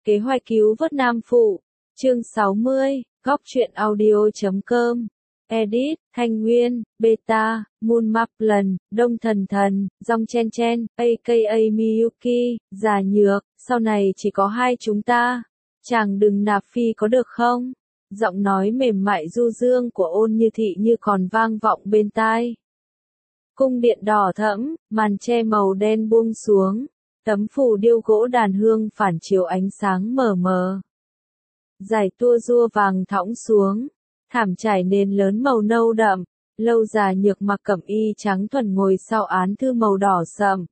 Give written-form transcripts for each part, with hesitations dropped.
Kế hoạch cứu vớt Nam Phụ, chương 60, góc truyện audio.com. Edit, Thanh Nguyên, Beta, Moon Maplen, Đông Thần Thần, Dong Chen Chen, aka Miyuki, Già Nhược, sau này chỉ có hai chúng ta. Chàng đừng nạp phi có được không? Giọng nói mềm mại du dương của Ôn Như Thị như còn vang vọng bên tai. Cung điện đỏ thẫm, màn che màu đen buông xuống. Tấm phù điêu gỗ đàn hương phản chiếu ánh sáng mờ mờ. Dải tua rua vàng thõng xuống, thảm trải nền lớn màu nâu đậm, Lâu Già Nhược mặc cẩm y trắng thuần ngồi sau án thư màu đỏ sậm.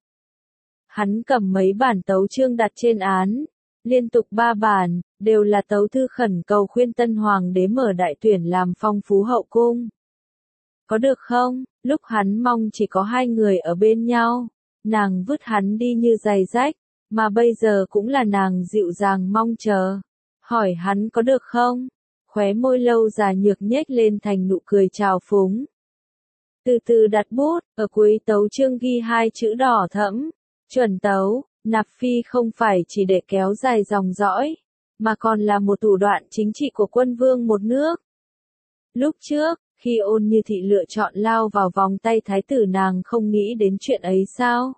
Hắn cầm mấy bản tấu chương đặt trên án, liên tục 3 bản, đều là tấu thư khẩn cầu khuyên tân hoàng đế mở đại tuyển làm phong phú hậu cung. Có được không? Lúc hắn mong chỉ có hai người ở bên nhau. Nàng vứt hắn đi như giày rách, mà bây giờ cũng là nàng dịu dàng mong chờ. Hỏi hắn có được không? Khóe môi Lâu Già Nhược nhếch lên thành nụ cười trào phúng. Từ từ đặt bút, ở cuối tấu chương ghi hai chữ đỏ thẫm. Chuẩn tấu, nạp phi không phải chỉ để kéo dài dòng dõi, mà còn là một thủ đoạn chính trị của quân vương một nước. Lúc trước, khi Ôn Như Thị lựa chọn lao vào vòng tay thái tử, nàng không nghĩ đến chuyện ấy sao?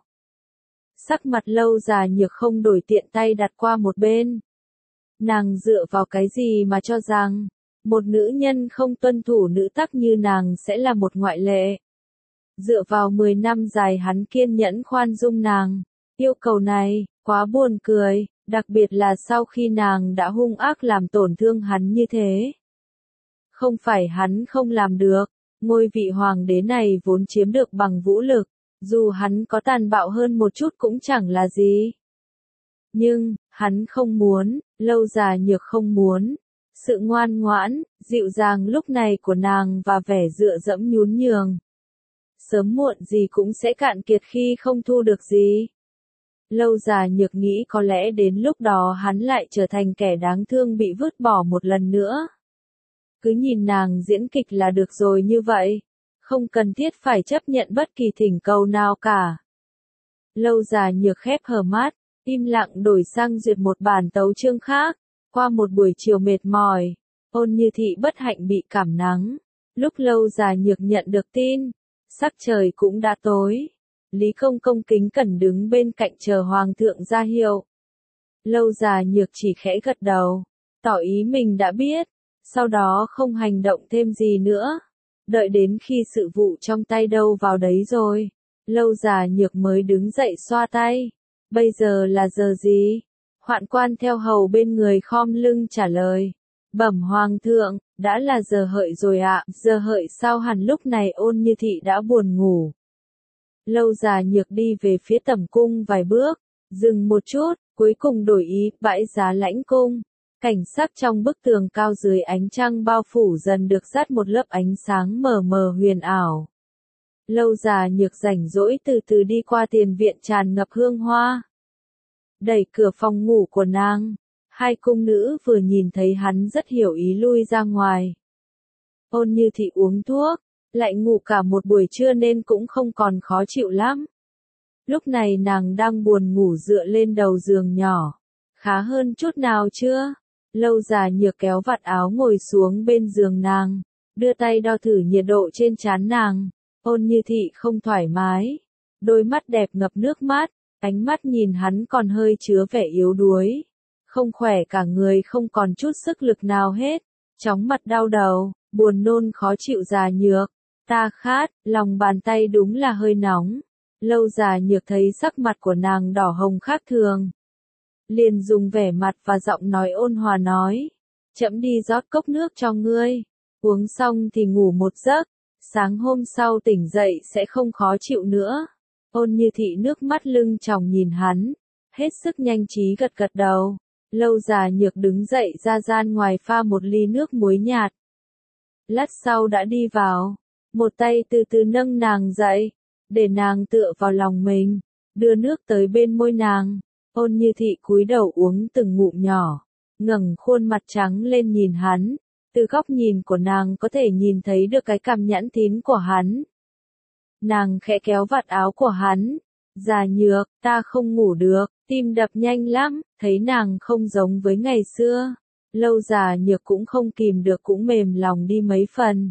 Sắc mặt Lâu Già Nhược không đổi, tiện tay đặt qua một bên. Nàng dựa vào cái gì mà cho rằng một nữ nhân không tuân thủ nữ tắc như nàng sẽ là một ngoại lệ? Dựa vào 10 năm dài hắn kiên nhẫn khoan dung nàng, yêu cầu này quá buồn cười, đặc biệt là sau khi nàng đã hung ác làm tổn thương hắn như thế. Không phải hắn không làm được, ngôi vị hoàng đế này vốn chiếm được bằng vũ lực, dù hắn có tàn bạo hơn một chút cũng chẳng là gì. Nhưng, hắn không muốn, Lâu Già Nhược không muốn. Sự ngoan ngoãn, dịu dàng lúc này của nàng và vẻ dựa dẫm nhún nhường. Sớm muộn gì cũng sẽ cạn kiệt khi không thu được gì. Lâu Già Nhược nghĩ có lẽ đến lúc đó hắn lại trở thành kẻ đáng thương bị vứt bỏ một lần nữa. Cứ nhìn nàng diễn kịch là được rồi như vậy, không cần thiết phải chấp nhận bất kỳ thỉnh cầu nào cả. Lâu Già Nhược khép hờ mắt, im lặng đổi sang duyệt một bản tấu chương khác. Qua một buổi chiều mệt mỏi, Ôn Như Thị bất hạnh bị cảm nắng. Lúc Lâu Già Nhược nhận được tin, sắc trời cũng đã tối. Lý Công Công kính cẩn đứng bên cạnh chờ hoàng thượng ra hiệu. Lâu Già Nhược chỉ khẽ gật đầu, tỏ ý mình đã biết, sau đó không hành động thêm gì nữa. Đợi đến khi sự vụ trong tay đâu vào đấy rồi, Lâu Già Nhược mới đứng dậy xoa tay. Bây giờ là giờ gì? Hoạn quan theo hầu bên người khom lưng trả lời. Bẩm hoàng thượng, đã là giờ hợi rồi ạ. Giờ hợi sao hẳn? Lúc này Ôn Như Thị đã buồn ngủ. Lâu Già Nhược đi về phía tẩm cung vài bước, dừng một chút, cuối cùng đổi ý, bãi giá lãnh cung. Cảnh sắc trong bức tường cao dưới ánh trăng bao phủ dần được dắt một lớp ánh sáng mờ mờ huyền ảo. Lâu Già Nhược rảnh rỗi từ từ đi qua tiền viện tràn ngập hương hoa. Đẩy cửa phòng ngủ của nàng, hai cung nữ vừa nhìn thấy hắn rất hiểu ý lui ra ngoài. Ôn Như Thị uống thuốc, lại ngủ cả một buổi trưa nên cũng không còn khó chịu lắm. Lúc này nàng đang buồn ngủ dựa lên đầu giường nhỏ. Khá hơn chút nào chưa? Lâu Già Nhược kéo vạt áo ngồi xuống bên giường nàng, đưa tay đo thử nhiệt độ trên trán nàng. Ôn Như Thị không thoải mái, đôi mắt đẹp ngập nước mắt, ánh mắt nhìn hắn còn hơi chứa vẻ yếu đuối. Không khỏe cả người, không còn chút sức lực nào hết, chóng mặt đau đầu, buồn nôn khó chịu. Già Nhược, ta khát, lòng bàn tay đúng là hơi nóng. Lâu Già Nhược thấy sắc mặt của nàng đỏ hồng khác thường, liền dùng vẻ mặt và giọng nói ôn hòa nói, trẫm đi rót cốc nước cho ngươi, uống xong thì ngủ một giấc, sáng hôm sau tỉnh dậy sẽ không khó chịu nữa. Ôn Như Thị nước mắt lưng tròng nhìn hắn, hết sức nhanh trí gật gật đầu. Lâu Già Nhược đứng dậy ra gian ngoài pha một ly nước muối nhạt. Lát sau đã đi vào, một tay từ từ nâng nàng dậy, để nàng tựa vào lòng mình, đưa nước tới bên môi nàng. Ôn Như Thị cúi đầu uống từng ngụm nhỏ, ngẩng khuôn mặt trắng lên nhìn hắn. Từ góc nhìn của nàng có thể nhìn thấy được cái cằm nhẵn thín của hắn. Nàng khẽ kéo vạt áo của hắn, Già Nhược, ta không ngủ được, tim đập nhanh lắm, thấy nàng không giống với ngày xưa. Lâu Già Nhược cũng không kìm được cũng mềm lòng đi mấy phần.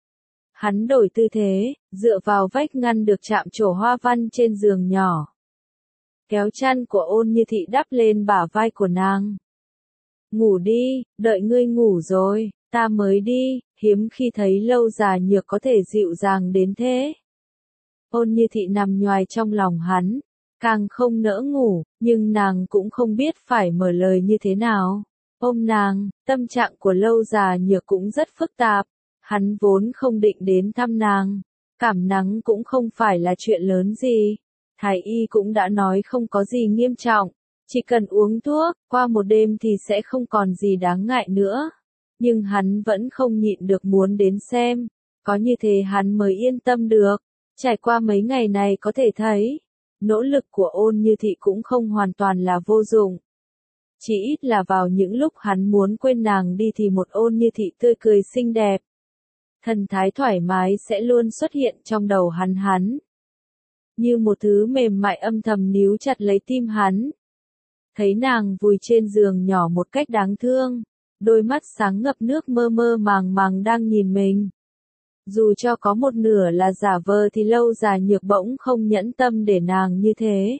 Hắn đổi tư thế, dựa vào vách ngăn được chạm trổ hoa văn trên giường nhỏ. Kéo chăn của Ôn Như Thị đắp lên bả vai của nàng. Ngủ đi, đợi ngươi ngủ rồi, ta mới đi, hiếm khi thấy Lâu Già Nhược có thể dịu dàng đến thế. Ôn Như Thị nằm nhoài trong lòng hắn, càng không nỡ ngủ, nhưng nàng cũng không biết phải mở lời như thế nào. Ôm nàng, tâm trạng của Lâu Già Nhược cũng rất phức tạp, hắn vốn không định đến thăm nàng, cảm nắng cũng không phải là chuyện lớn gì. Thái y cũng đã nói không có gì nghiêm trọng, chỉ cần uống thuốc, qua một đêm thì sẽ không còn gì đáng ngại nữa. Nhưng hắn vẫn không nhịn được muốn đến xem, có như thế hắn mới yên tâm được. Trải qua mấy ngày này có thể thấy, nỗ lực của Ôn Như Thị cũng không hoàn toàn là vô dụng. Chỉ ít là vào những lúc hắn muốn quên nàng đi thì một Ôn Như Thị tươi cười xinh đẹp, thần thái thoải mái sẽ luôn xuất hiện trong đầu hắn. Như một thứ mềm mại âm thầm níu chặt lấy tim hắn. Thấy nàng vùi trên giường nhỏ một cách đáng thương, đôi mắt sáng ngập nước mơ mơ màng màng đang nhìn mình. Dù cho có một nửa là giả vờ thì Lâu Già Nhược bỗng không nhẫn tâm để nàng như thế.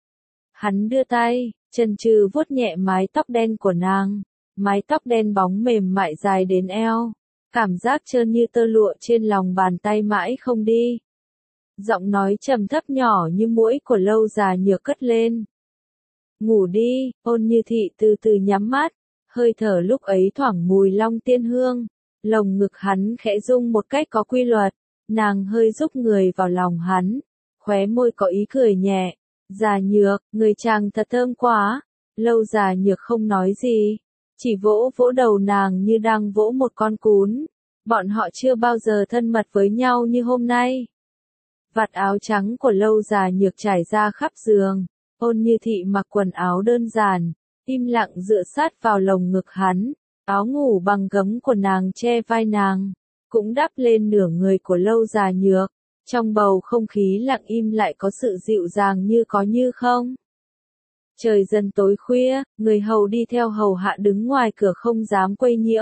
Hắn đưa tay, chần chừ vuốt nhẹ mái tóc đen của nàng, mái tóc đen bóng mềm mại dài đến eo, cảm giác trơn như tơ lụa trên lòng bàn tay mãi không đi. Giọng nói trầm thấp nhỏ như muỗi của Lâu Già Nhược cất lên. Ngủ đi, Ôn Như Thị từ từ nhắm mắt, hơi thở lúc ấy thoảng mùi long tiên hương, lồng ngực hắn khẽ rung một cách có quy luật, nàng hơi rúc người vào lòng hắn, khóe môi có ý cười nhẹ. Già Nhược, người chàng thật thơm quá. Lâu Già Nhược không nói gì, chỉ vỗ vỗ đầu nàng như đang vỗ một con cún. Bọn họ chưa bao giờ thân mật với nhau như hôm nay. Vạt áo trắng của Lâu Già Nhược trải ra khắp giường, Ôn Như Thị mặc quần áo đơn giản, im lặng dựa sát vào lồng ngực hắn, áo ngủ bằng gấm của nàng che vai nàng, cũng đắp lên nửa người của Lâu Già Nhược. Trong bầu không khí lặng im lại có sự dịu dàng như có như không. Trời dần tối khuya, người hầu đi theo hầu hạ đứng ngoài cửa không dám quấy nhiễu.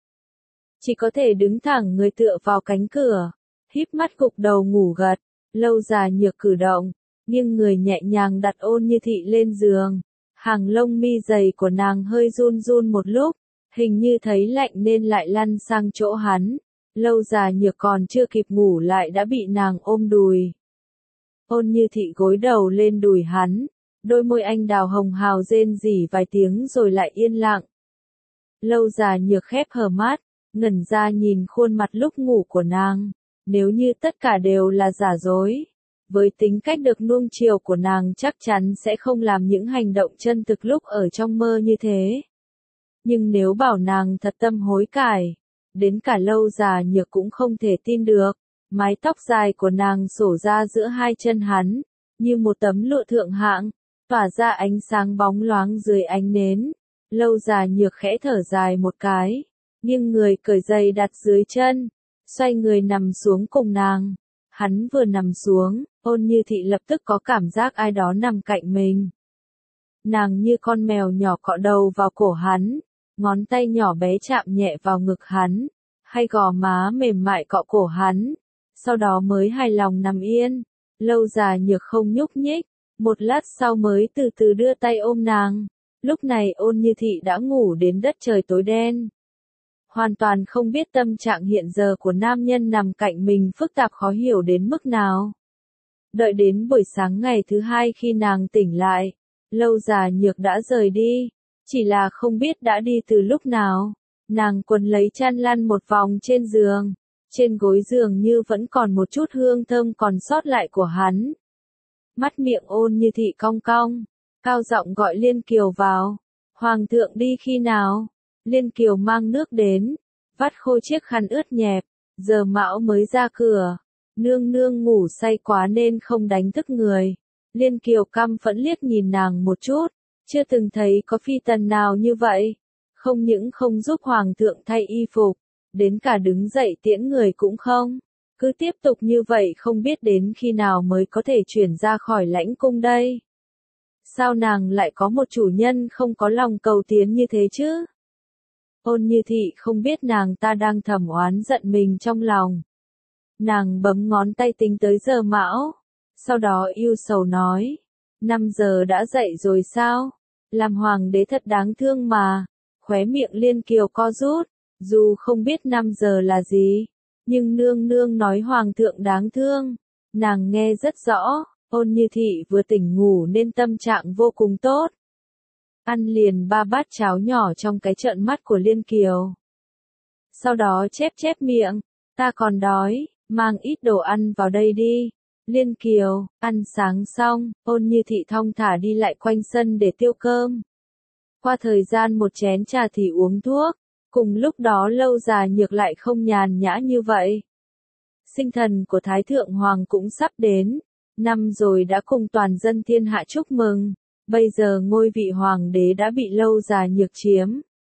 Chỉ có thể đứng thẳng người tựa vào cánh cửa, híp mắt gục đầu ngủ gật. Lâu Già Nhược cử động, nghiêng người nhẹ nhàng đặt Ôn Như Thị lên giường. Hàng lông mi dày của nàng hơi run run một lúc, hình như thấy lạnh nên lại lăn sang chỗ hắn. Lâu Già Nhược còn chưa kịp ngủ lại đã bị nàng ôm đùi. Ôn Như Thị gối đầu lên đùi hắn, đôi môi anh đào hồng hào rên rỉ vài tiếng rồi lại yên lặng. Lâu Già Nhược khép hờ mắt, ngẩn ra nhìn khuôn mặt lúc ngủ của nàng. Nếu như tất cả đều là giả dối, với tính cách được nuông chiều của nàng chắc chắn sẽ không làm những hành động chân thực lúc ở trong mơ như thế. Nhưng nếu bảo nàng thật tâm hối cải, đến cả Lâu Già Nhược cũng không thể tin được. Mái tóc dài của nàng xổ ra giữa hai chân hắn, như một tấm lụa thượng hạng, tỏa ra ánh sáng bóng loáng dưới ánh nến. Lâu Già Nhược khẽ thở dài một cái, nghiêng người cởi giày đặt dưới chân, xoay người nằm xuống cùng nàng. Hắn vừa nằm xuống, Ôn Như Thị lập tức có cảm giác ai đó nằm cạnh mình. Nàng như con mèo nhỏ cọ đầu vào cổ hắn, ngón tay nhỏ bé chạm nhẹ vào ngực hắn, hay gò má mềm mại cọ cổ hắn, sau đó mới hài lòng nằm yên. Lâu Già Nhược không nhúc nhích, một lát sau mới từ từ đưa tay ôm nàng. Lúc này Ôn Như Thị đã ngủ đến đất trời tối đen. Hoàn toàn không biết tâm trạng hiện giờ của nam nhân nằm cạnh mình phức tạp khó hiểu đến mức nào. Đợi đến buổi sáng ngày thứ hai khi nàng tỉnh lại, Lâu Già Nhược đã rời đi, chỉ là không biết đã đi từ lúc nào. Nàng quấn lấy chăn lăn một vòng trên giường, trên gối giường như vẫn còn một chút hương thơm còn sót lại của hắn. Mắt miệng Ôn Như Thị cong cong, cao giọng gọi Liên Kiều vào. Hoàng thượng đi khi nào? Liên Kiều mang nước đến, vắt khô chiếc khăn ướt nhẹp, giờ mão mới ra cửa. Nương nương ngủ say quá nên không đánh thức người. Liên Kiều căm phẫn liếc nhìn nàng một chút, chưa từng thấy có phi tần nào như vậy. Không những không giúp hoàng thượng thay y phục, đến cả đứng dậy tiễn người cũng không. Cứ tiếp tục như vậy không biết đến khi nào mới có thể chuyển ra khỏi lãnh cung đây. Sao nàng lại có một chủ nhân không có lòng cầu tiến như thế chứ? Ôn Như Thị không biết nàng ta đang thầm oán giận mình trong lòng. Nàng bấm ngón tay tính tới giờ mão. Sau đó ưu sầu nói. 5 giờ đã dậy rồi sao? Làm hoàng đế thật đáng thương mà. Khóe miệng Liên Kiều co rút. Dù không biết 5 giờ là gì. Nhưng nương nương nói hoàng thượng đáng thương. Nàng nghe rất rõ. Ôn Như Thị vừa tỉnh ngủ nên tâm trạng vô cùng tốt. Ăn liền 3 bát cháo nhỏ trong cái trợn mắt của Liên Kiều. Sau đó chép chép miệng. Ta còn đói, mang ít đồ ăn vào đây đi. Liên Kiều, ăn sáng xong, Ôn Như Thị thong thả đi lại quanh sân để tiêu cơm. Qua thời gian một chén trà thì uống thuốc, cùng lúc đó Lâu Già Nhược lại không nhàn nhã như vậy. Sinh thần của Thái Thượng Hoàng cũng sắp đến, năm rồi đã cùng toàn dân thiên hạ chúc mừng, bây giờ ngôi vị Hoàng đế đã bị Lâu Già Nhược chiếm.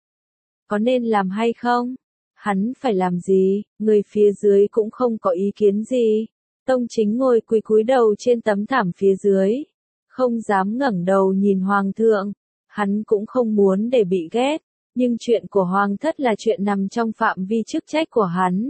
Có nên làm hay không? Hắn phải làm gì? Người phía dưới cũng không có ý kiến gì. Tông Chính ngồi cúi đầu trên tấm thảm phía dưới, không dám ngẩng đầu nhìn hoàng thượng. Hắn cũng không muốn để bị ghét, nhưng chuyện của hoàng thất là chuyện nằm trong phạm vi chức trách của hắn.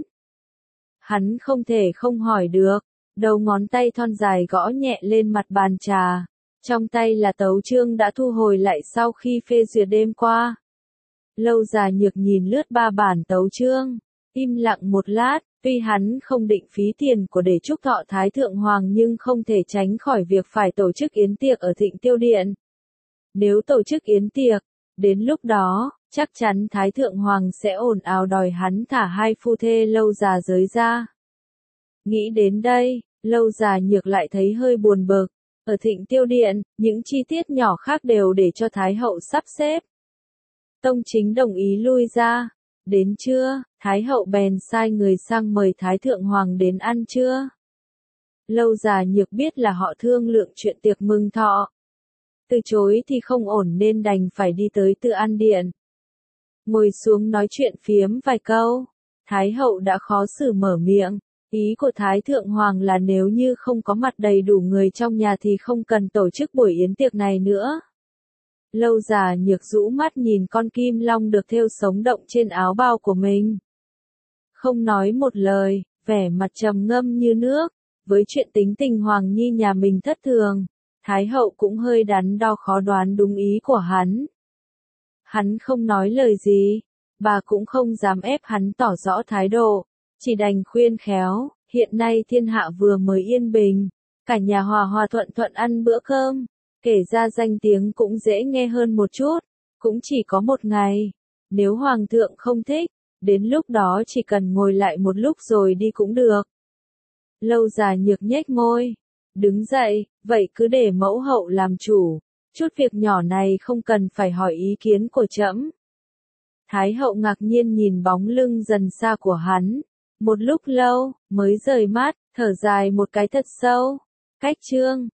Hắn không thể không hỏi được. Đầu ngón tay thon dài gõ nhẹ lên mặt bàn trà. Trong tay là tấu chương đã thu hồi lại sau khi phê duyệt đêm qua. Lâu Già Nhược nhìn lướt 3 bản tấu chương, im lặng một lát. Tuy hắn không định phí tiền của để chúc thọ Thái Thượng Hoàng nhưng không thể tránh khỏi việc phải tổ chức yến tiệc ở Thịnh Tiêu Điện. Nếu tổ chức yến tiệc, đến lúc đó, chắc chắn Thái Thượng Hoàng sẽ ồn ào đòi hắn thả 2 phu thê Lâu Già giới ra. Nghĩ đến đây, Lâu Già Nhược lại thấy hơi buồn bực. Ở Thịnh Tiêu Điện, những chi tiết nhỏ khác đều để cho Thái Hậu sắp xếp. Tông Chính đồng ý lui ra. Đến trưa, Thái Hậu bèn sai người sang mời Thái Thượng Hoàng đến ăn trưa. Lâu Già Nhược biết là họ thương lượng chuyện tiệc mừng thọ. Từ chối thì không ổn nên đành phải đi tới Tự An Điện. Ngồi xuống nói chuyện phiếm vài câu. Thái Hậu đã khó xử mở miệng. Ý của Thái Thượng Hoàng là nếu như không có mặt đầy đủ người trong nhà thì không cần tổ chức buổi yến tiệc này nữa. Lâu Già Nhược rũ mắt nhìn con kim long được thêu sống động trên áo bào của mình. Không nói một lời, vẻ mặt trầm ngâm như nước. Với chuyện tính tình Hoàng Nhi nhà mình thất thường, Thái Hậu cũng hơi đắn đo khó đoán đúng ý của hắn. Hắn không nói lời gì, bà cũng không dám ép hắn tỏ rõ thái độ, chỉ đành khuyên khéo, hiện nay thiên hạ vừa mới yên bình, cả nhà hòa hòa thuận thuận ăn bữa cơm. Kể ra danh tiếng cũng dễ nghe hơn một chút, cũng chỉ có một ngày. Nếu Hoàng thượng không thích, đến lúc đó chỉ cần ngồi lại một lúc rồi đi cũng được. Lâu Già Nhược nhếch môi, đứng dậy, vậy cứ để mẫu hậu làm chủ, chút việc nhỏ này không cần phải hỏi ý kiến của trẫm. Thái Hậu ngạc nhiên nhìn bóng lưng dần xa của hắn, một lúc lâu, mới rời mắt, thở dài một cái thật sâu. Cách chương